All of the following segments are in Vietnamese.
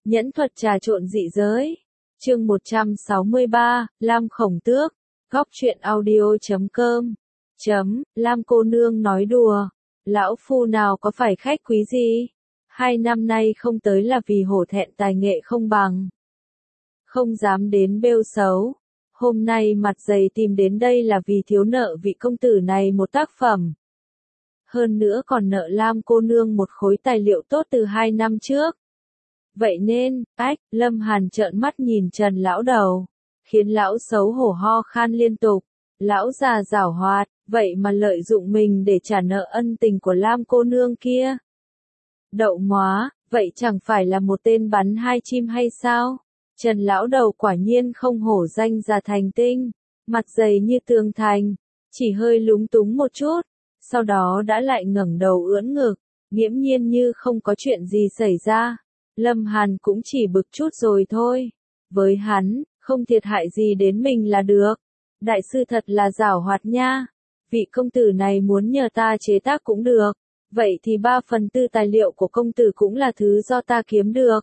Nhẫn thuật trà trộn dị giới. Chương 163, Lam Khổng Tước. Góc truyện audio.com. Lam cô nương nói đùa. Lão phu nào có phải khách quý gì? 2 năm nay không tới là vì hổ thẹn tài nghệ không bằng. Không dám đến bêu xấu. Hôm nay mặt dày tìm đến đây là vì thiếu nợ vị công tử này một tác phẩm. Hơn nữa còn nợ Lam cô nương một khối tài liệu tốt từ 2 năm trước. Vậy nên, Lâm Hàn trợn mắt nhìn Trần lão đầu, khiến lão xấu hổ ho khan liên tục. Lão già giảo hoạt, vậy mà lợi dụng mình để trả nợ ân tình của Lam cô nương kia. Đậu móa, vậy chẳng phải là một tên bắn 2 chim hay sao? Trần lão đầu quả nhiên không hổ danh già thành tinh, mặt dày như tường thành, chỉ hơi lúng túng một chút, sau đó đã lại ngẩng đầu ưỡn ngực, nghiễm nhiên như không có chuyện gì xảy ra. Lâm Hàn cũng chỉ bực chút rồi thôi. Với hắn, không thiệt hại gì đến mình là được. Đại sư thật là giảo hoạt nha. Vị công tử này muốn nhờ ta chế tác cũng được. Vậy thì 3/4 tài liệu của công tử cũng là thứ do ta kiếm được.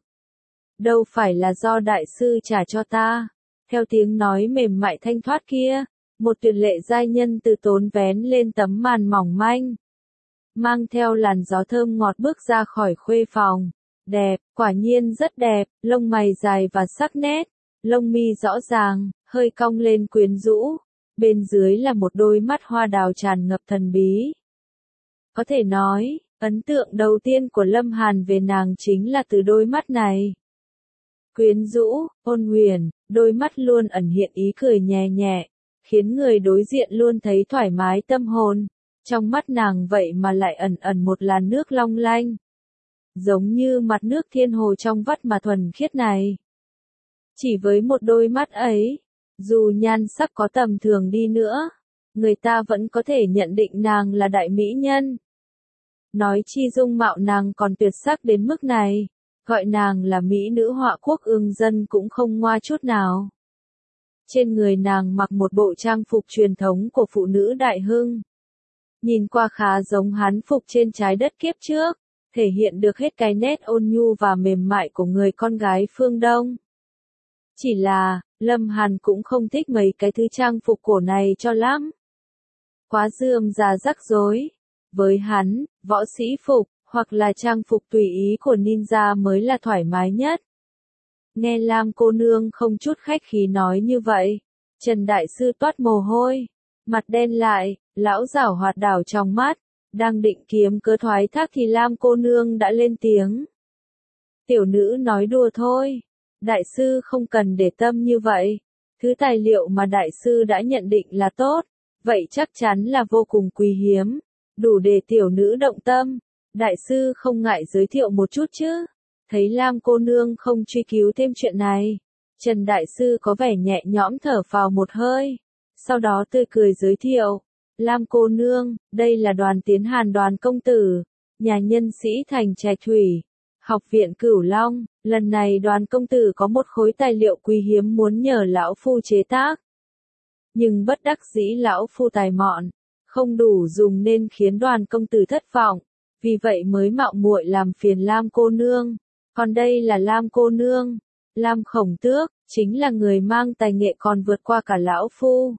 Đâu phải là do đại sư trả cho ta. Theo tiếng nói mềm mại thanh thoát kia, một tuyệt lệ giai nhân từ tốn vén lên tấm màn mỏng manh, mang theo làn gió thơm ngọt bước ra khỏi khuê phòng. Đẹp, quả nhiên rất đẹp, lông mày dài và sắc nét, lông mi rõ ràng, hơi cong lên quyến rũ, bên dưới là một đôi mắt hoa đào tràn ngập thần bí. Có thể nói, ấn tượng đầu tiên của Lâm Hàn về nàng chính là từ đôi mắt này. Quyến rũ, ôn huyền, đôi mắt luôn ẩn hiện ý cười nhẹ nhẹ, khiến người đối diện luôn thấy thoải mái tâm hồn. Trong mắt nàng vậy mà lại ẩn ẩn một làn nước long lanh, giống như mặt nước thiên hồ trong vắt mà thuần khiết này. Chỉ với một đôi mắt ấy, dù nhan sắc có tầm thường đi nữa, người ta vẫn có thể nhận định nàng là đại mỹ nhân. Nói chi dung mạo nàng còn tuyệt sắc đến mức này, gọi nàng là mỹ nữ họa quốc ương dân cũng không ngoa chút nào. Trên người nàng mặc một bộ trang phục truyền thống của phụ nữ Đại Hưng, nhìn qua khá giống hán phục trên trái đất kiếp trước, thể hiện được hết cái nét ôn nhu và mềm mại của người con gái phương Đông. Chỉ là, Lâm Hàn cũng không thích mấy cái thứ trang phục cổ này cho lắm. Quá rườm rà rắc rối. Với hắn, võ sĩ phục, hoặc là trang phục tùy ý của ninja mới là thoải mái nhất. Nghe Lam cô nương không chút khách khí nói như vậy, Trần đại sư toát mồ hôi, mặt đen lại, lão giảo hoạt đảo trong mắt. Đang định kiếm cớ thoái thác thì Lam cô nương đã lên tiếng. Tiểu nữ nói đùa thôi. Đại sư không cần để tâm như vậy. Thứ tài liệu mà đại sư đã nhận định là tốt, vậy chắc chắn là vô cùng quý hiếm, đủ để tiểu nữ động tâm. Đại sư không ngại giới thiệu một chút chứ? Thấy Lam cô nương không truy cứu thêm chuyện này, Trần đại sư có vẻ nhẹ nhõm thở phào một hơi, sau đó tươi cười giới thiệu. Lam cô nương, đây là Đoàn Tiến Hàn Đoàn công tử, nhà nhân sĩ thành Trạch Thủy, học viện Cửu Long. Lần này Đoàn công tử có một khối tài liệu quý hiếm muốn nhờ lão phu chế tác. Nhưng bất đắc dĩ lão phu tài mọn, không đủ dùng nên khiến Đoàn công tử thất vọng, vì vậy mới mạo muội làm phiền Lam cô nương. Còn đây là Lam cô nương, Lam Khổng Tước, chính là người mang tài nghệ còn vượt qua cả lão phu.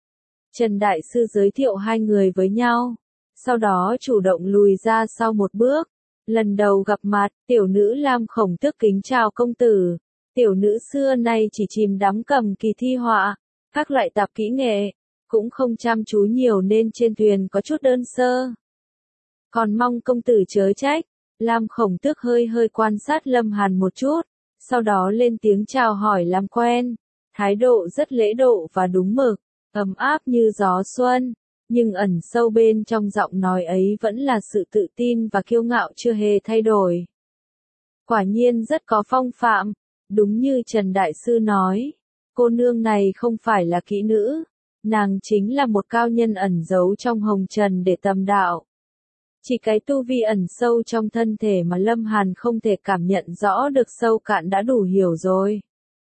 Trần đại sư giới thiệu hai người với nhau, sau đó chủ động lùi ra sau một bước. Lần đầu gặp mặt, tiểu nữ Lam Khổng Tước kính chào công tử. Tiểu nữ xưa nay chỉ chìm đắm cầm kỳ thi họa, các loại tạp kỹ nghệ, cũng không chăm chú nhiều nên trên thuyền có chút đơn sơ. Còn mong công tử chớ trách. Lam Khổng Tước hơi quan sát Lâm Hàn một chút, sau đó lên tiếng chào hỏi làm quen, thái độ rất lễ độ và đúng mực, ấm áp như gió xuân, nhưng ẩn sâu bên trong giọng nói ấy vẫn là sự tự tin và kiêu ngạo chưa hề thay đổi. Quả nhiên rất có phong phạm, đúng như Trần đại sư nói, cô nương này không phải là kỹ nữ, nàng chính là một cao nhân ẩn giấu trong hồng trần để tầm đạo. Chỉ cái tu vi ẩn sâu trong thân thể mà Lâm Hàn không thể cảm nhận rõ được sâu cạn đã đủ hiểu rồi.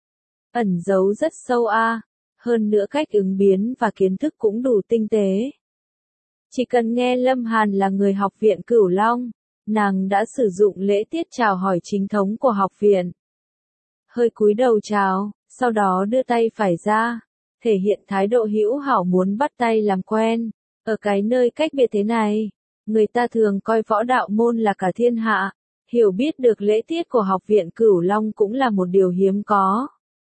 Ẩn giấu rất sâu a, hơn nữa cách ứng biến và kiến thức cũng đủ tinh tế. Chỉ cần nghe Lâm Hàn là người học viện Cửu Long, nàng đã sử dụng lễ tiết chào hỏi chính thống của học viện. hơi cúi đầu chào, sau đó đưa tay phải ra, thể hiện thái độ hữu hảo muốn bắt tay làm quen. Ở cái nơi cách biệt thế này, người ta thường coi võ đạo môn là cả thiên hạ, hiểu biết được lễ tiết của học viện Cửu Long cũng là một điều hiếm có.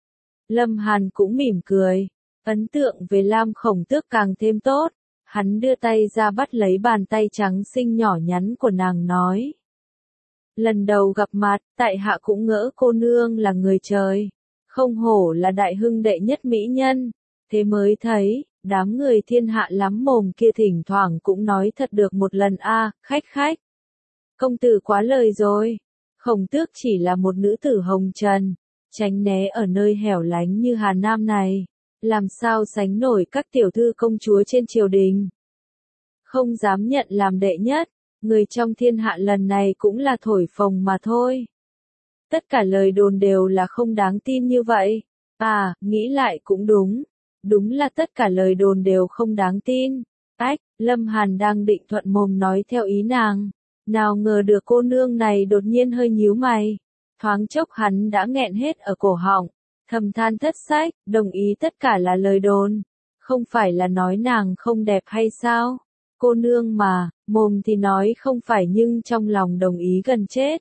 Lâm Hàn cũng mỉm cười, ấn tượng về Lam Khổng Tước càng thêm tốt, hắn đưa tay ra bắt lấy bàn tay trắng xinh nhỏ nhắn của nàng nói. Lần đầu gặp mặt, tại hạ cũng ngỡ cô nương là người trời, không hổ là đại hưng đệ nhất mỹ nhân, thế mới thấy, đám người thiên hạ lắm mồm kia thỉnh thoảng cũng nói thật được một lần a, khách khách. Công tử quá lời rồi, Khổng Tước chỉ là một nữ tử hồng trần, tránh né ở nơi hẻo lánh như Hà Nam này, làm sao sánh nổi các tiểu thư công chúa trên triều đình. Không dám nhận làm đệ nhất, người trong thiên hạ lần này cũng là thổi phồng mà thôi. Tất cả lời đồn đều là không đáng tin như vậy. À, nghĩ lại cũng đúng. Đúng là tất cả lời đồn đều không đáng tin. Ách, Lâm Hàn đang định thuận mồm nói theo ý nàng. Nào ngờ được cô nương này đột nhiên hơi nhíu mày. Thoáng chốc hắn đã nghẹn hết ở cổ họng. Thầm than thất sách, đồng ý tất cả là lời đồn. Không phải là nói nàng không đẹp hay sao? Cô nương mà, mồm thì nói không phải nhưng trong lòng đồng ý gần chết.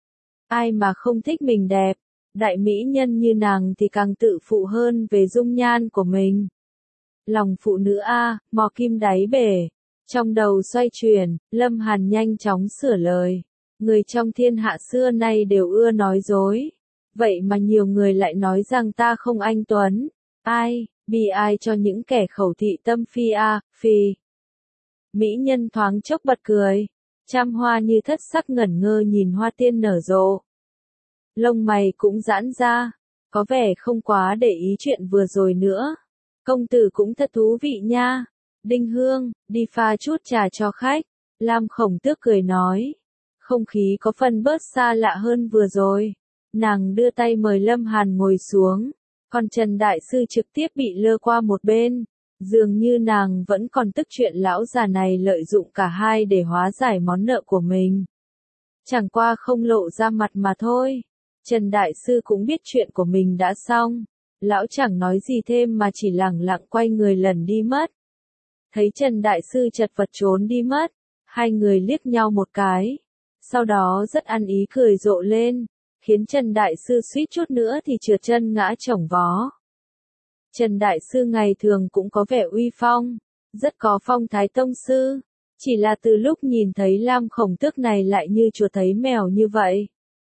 Ai mà không thích mình đẹp, đại mỹ nhân như nàng thì càng tự phụ hơn về dung nhan của mình. Lòng phụ nữ a, mò kim đáy bể. Trong đầu xoay chuyển, Lâm Hàn nhanh chóng sửa lời. Người trong thiên hạ xưa nay đều ưa nói dối. Vậy mà nhiều người lại nói rằng ta không anh tuấn. Ai, bi ai cho những kẻ khẩu thị tâm phi a, phi. Mỹ nhân thoáng chốc bật cười. Trăm hoa như thất sắc ngẩn ngơ nhìn hoa tiên nở rộ. Lông mày cũng giãn ra, có vẻ không quá để ý chuyện vừa rồi nữa. Công tử cũng thật thú vị nha. Đinh Hương, đi pha chút trà cho khách. Lam Khổng Tước cười nói. Không khí có phần bớt xa lạ hơn vừa rồi. Nàng đưa tay mời Lâm Hàn ngồi xuống. Còn Trần Đại Sư trực tiếp bị lơ qua một bên. Dường như nàng vẫn còn tức chuyện lão già này lợi dụng cả hai để hóa giải món nợ của mình. Chẳng qua không lộ ra mặt mà thôi. Trần Đại Sư cũng biết chuyện của mình đã xong. Lão chẳng nói gì thêm mà chỉ lẳng lặng quay người lần đi mất. Thấy Trần Đại Sư chật vật trốn đi mất. Hai người liếc nhau một cái. Sau đó rất ăn ý cười rộ lên. Khiến Trần Đại Sư suýt chút nữa thì trượt chân ngã chổng vó. Trần Đại Sư ngày thường cũng có vẻ uy phong. Rất có phong thái tông sư. Chỉ là từ lúc nhìn thấy Lam Khổng Tước này lại như chuột thấy mèo như vậy.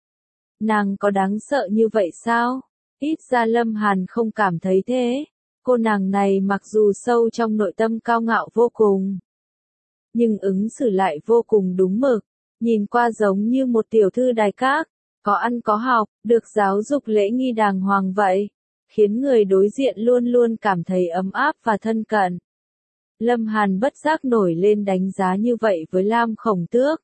Nàng có đáng sợ như vậy sao? Ít ra Lâm Hàn không cảm thấy thế. Cô nàng này mặc dù sâu trong nội tâm cao ngạo vô cùng. Nhưng ứng xử lại vô cùng đúng mực. Nhìn qua giống như một tiểu thư đài các. Có ăn có học, được giáo dục lễ nghi đàng hoàng vậy. Khiến người đối diện luôn luôn cảm thấy ấm áp và thân cận. Lâm Hàn bất giác nổi lên đánh giá như vậy với Lam Khổng Tước.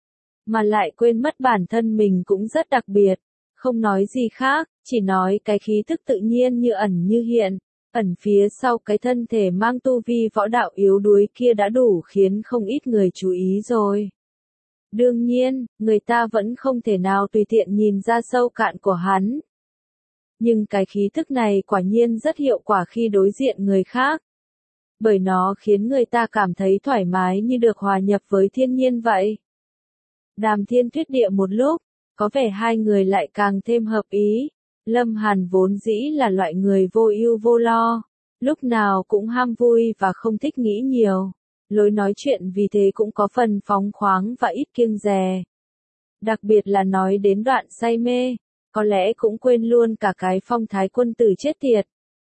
Mà lại quên mất bản thân mình cũng rất đặc biệt. Không nói gì khác, chỉ nói cái khí thức tự nhiên như ẩn như hiện. Ẩn phía sau cái thân thể mang tu vi võ đạo yếu đuối kia đã đủ khiến không ít người chú ý rồi. Đương nhiên, người ta vẫn không thể nào tùy tiện nhìn ra sâu cạn của hắn. Nhưng cái khí thức này quả nhiên rất hiệu quả khi đối diện người khác. Bởi nó khiến người ta cảm thấy thoải mái như được hòa nhập với thiên nhiên vậy. Đàm thiên tuyết địa một lúc, có vẻ hai người lại càng thêm hợp ý. Lâm Hàn vốn dĩ là loại người vô ưu vô lo, lúc nào cũng ham vui và không thích nghĩ nhiều. Lối nói chuyện vì thế cũng có phần phóng khoáng và ít kiêng dè. Đặc biệt là nói đến đoạn say mê, có lẽ cũng quên luôn cả cái phong thái quân tử chết tiệt.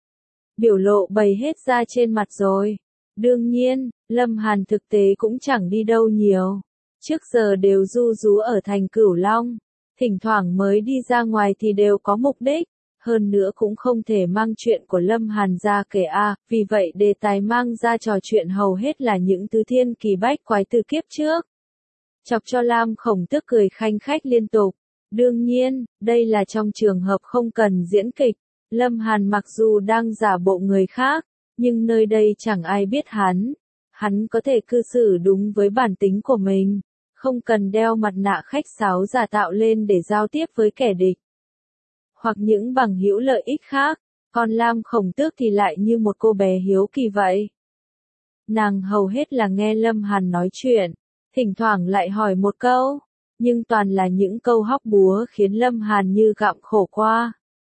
Biểu lộ bày hết ra trên mặt rồi. Đương nhiên, Lâm Hàn thực tế cũng chẳng đi đâu nhiều. Trước giờ đều du rú ở thành Cửu Long. Thỉnh thoảng mới đi ra ngoài thì đều có mục đích. Hơn nữa cũng không thể mang chuyện của Lâm Hàn ra kể vì vậy đề tài mang ra trò chuyện hầu hết là những thứ thiên kỳ bách quái từ kiếp trước. Chọc cho Lam Khổng Tước cười khanh khách liên tục. Đương nhiên, đây là trong trường hợp không cần diễn kịch. Lâm Hàn mặc dù đang giả bộ người khác, nhưng nơi đây chẳng ai biết hắn. Hắn có thể cư xử đúng với bản tính của mình. Không cần đeo mặt nạ khách sáo giả tạo lên để giao tiếp với kẻ địch. hoặc những bằng hữu lợi ích khác, còn Lam Khổng Tước thì lại như một cô bé hiếu kỳ vậy. Nàng hầu hết là nghe Lâm Hàn nói chuyện, thỉnh thoảng lại hỏi một câu, nhưng toàn là những câu hóc búa khiến Lâm Hàn như gặm khổ qua.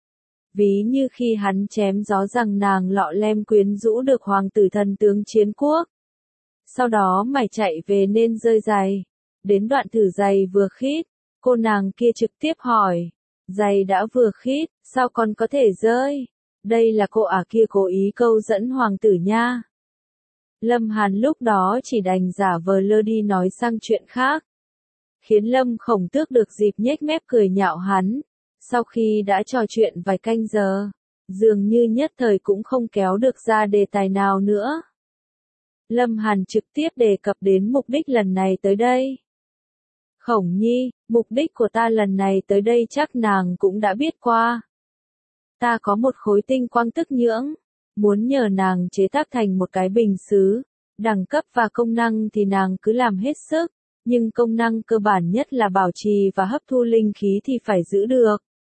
Ví như khi hắn chém gió rằng nàng lọ lem quyến rũ được hoàng tử thần tướng chiến quốc. Sau đó mày chạy về nên rơi giày. Đến đoạn thử giày vừa khít, cô nàng kia trực tiếp hỏi, giày đã vừa khít, sao còn có thể rơi? Đây là cô kia cố ý câu dẫn hoàng tử nha. Lâm Hàn lúc đó chỉ đành giả vờ lơ đi nói sang chuyện khác. Khiến Lâm Khổng Tước được dịp nhếch mép cười nhạo hắn. Sau khi đã trò chuyện vài canh giờ, dường như nhất thời cũng không kéo được ra đề tài nào nữa. Lâm Hàn trực tiếp đề cập đến mục đích lần này tới đây. Khổng Nhi, mục đích của ta lần này tới đây chắc nàng cũng đã biết qua. Ta có một khối tinh quang tức nhưỡng, muốn nhờ nàng chế tác thành một cái bình sứ, đẳng cấp và công năng thì nàng cứ làm hết sức, nhưng công năng cơ bản nhất là bảo trì và hấp thu linh khí thì phải giữ được.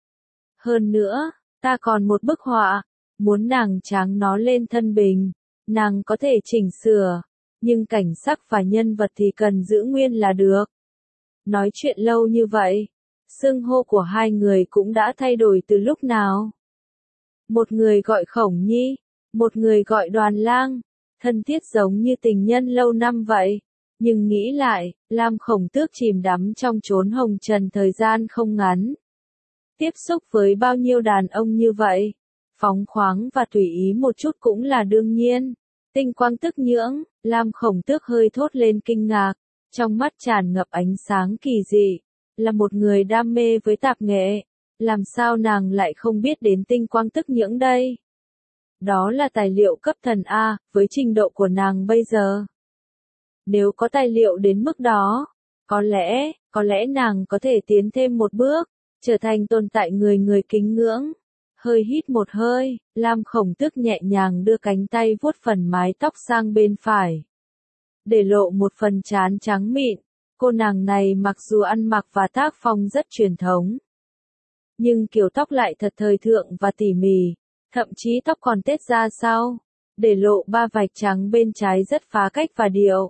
Hơn nữa, ta còn một bức họa, muốn nàng tráng nó lên thân bình, nàng có thể chỉnh sửa, nhưng cảnh sắc và nhân vật thì cần giữ nguyên là được. Nói chuyện lâu như vậy, xưng hô của hai người cũng đã thay đổi từ lúc nào. Một người gọi Khổng Nhi, một người gọi Đoàn Lang, thân thiết giống như tình nhân lâu năm vậy. Nhưng nghĩ lại, Lam Khổng Tước chìm đắm trong chốn hồng trần thời gian không ngắn. Tiếp xúc với bao nhiêu đàn ông như vậy, phóng khoáng và tùy ý một chút cũng là đương nhiên. Tinh quang tức nhưỡng, Lam Khổng Tước hơi thốt lên kinh ngạc, trong mắt tràn ngập ánh sáng kỳ dị. Là một người đam mê với tạp nghệ, làm sao nàng lại không biết đến tinh quang tức nhưỡng đây? Đó là tài liệu cấp thần A, với trình độ của nàng bây giờ. Nếu có tài liệu đến mức đó, có lẽ nàng có thể tiến thêm một bước, trở thành tồn tại người người kính ngưỡng. Hơi hít một hơi, Lam Khổng Tước nhẹ nhàng đưa cánh tay vuốt phần mái tóc sang bên phải. Để lộ một phần trán trắng mịn, cô nàng này mặc dù ăn mặc và tác phong rất truyền thống. Nhưng kiểu tóc lại thật thời thượng và tỉ mỉ, thậm chí tóc còn tết ra sau, để lộ ba vạch trắng bên trái rất phá cách và điệu.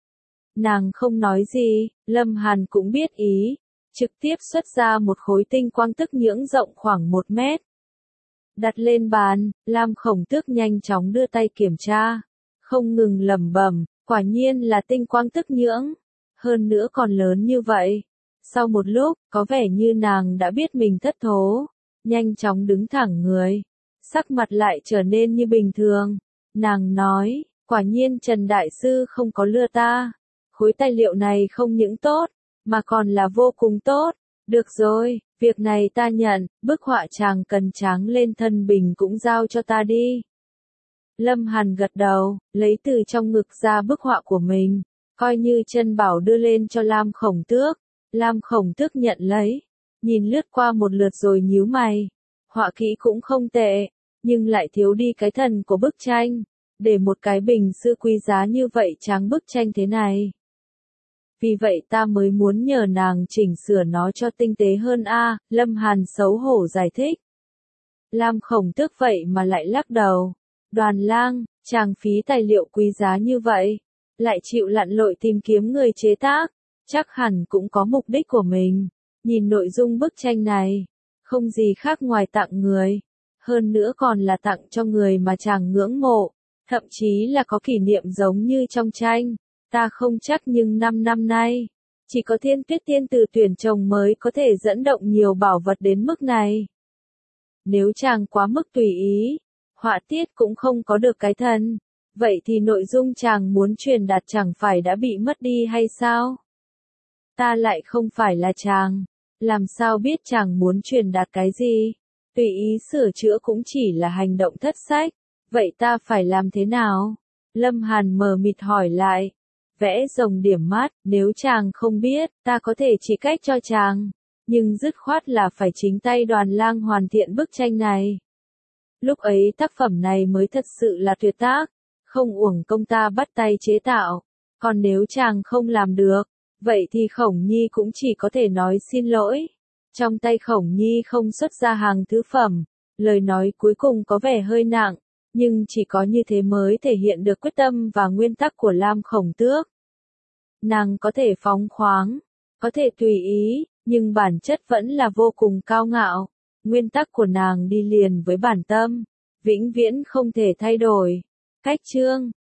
Nàng không nói gì, Lâm Hàn cũng biết ý, trực tiếp xuất ra một khối tinh quang tức nhưỡng rộng khoảng 1 mét. Đặt lên bàn, Lam Khổng Tước nhanh chóng đưa tay kiểm tra, không ngừng lẩm bẩm, quả nhiên là tinh quang tức nhưỡng, hơn nữa còn lớn như vậy. Sau một lúc, có vẻ như nàng đã biết mình thất thố, nhanh chóng đứng thẳng người, sắc mặt lại trở nên như bình thường. Nàng nói, quả nhiên Trần Đại Sư không có lừa ta, khối tài liệu này không những tốt, mà còn là vô cùng tốt. Được rồi, việc này ta nhận, bức họa chàng cần tráng lên thân bình cũng giao cho ta đi. Lâm Hàn gật đầu, lấy từ trong ngực ra bức họa của mình, coi như chân bảo đưa lên cho Lam Khổng Tước. Lam Khổng Tước nhận lấy, nhìn lướt qua một lượt rồi nhíu mày. Họa kỹ cũng không tệ, nhưng lại thiếu đi cái thần của bức tranh, để một cái bình sứ quý giá như vậy tráng bức tranh thế này. Vì vậy ta mới muốn nhờ nàng chỉnh sửa nó cho tinh tế hơn a. Lâm Hàn xấu hổ giải thích. Lam Khổng Tước vậy mà lại lắc đầu. Đoàn Lang, chàng phí tài liệu quý giá như vậy, lại chịu lặn lội tìm kiếm người chế tác, chắc hẳn cũng có mục đích của mình. Nhìn nội dung bức tranh này, không gì khác ngoài tặng người, hơn nữa còn là tặng cho người mà chàng ngưỡng mộ, thậm chí là có kỷ niệm giống như trong tranh. Ta không chắc nhưng 5 năm nay, chỉ có Thiên Tuyết Tiên Tử tuyển chồng mới có thể dẫn động nhiều bảo vật đến mức này. Nếu chàng quá mức tùy ý, họa tiết cũng không có được cái thần, vậy thì nội dung chàng muốn truyền đạt chẳng phải đã bị mất đi hay sao? Ta lại không phải là chàng, làm sao biết chàng muốn truyền đạt cái gì? Tùy ý sửa chữa cũng chỉ là hành động thất sách, vậy ta phải làm thế nào? Lâm Hàn mờ mịt hỏi lại. Vẽ rồng điểm mắt, nếu chàng không biết, ta có thể chỉ cách cho chàng, nhưng dứt khoát là phải chính tay Đoàn Lang hoàn thiện bức tranh này. Lúc ấy tác phẩm này mới thật sự là tuyệt tác, không uổng công ta bắt tay chế tạo, còn nếu chàng không làm được, vậy thì Khổng Nhi cũng chỉ có thể nói xin lỗi. Trong tay Khổng Nhi không xuất ra hàng thứ phẩm, lời nói cuối cùng có vẻ hơi nặng, nhưng chỉ có như thế mới thể hiện được quyết tâm và nguyên tắc của Lam Khổng Tước. Nàng có thể phóng khoáng, có thể tùy ý, nhưng bản chất vẫn là vô cùng cao ngạo. Nguyên tắc của nàng đi liền với bản tâm, vĩnh viễn không thể thay đổi. Cách chương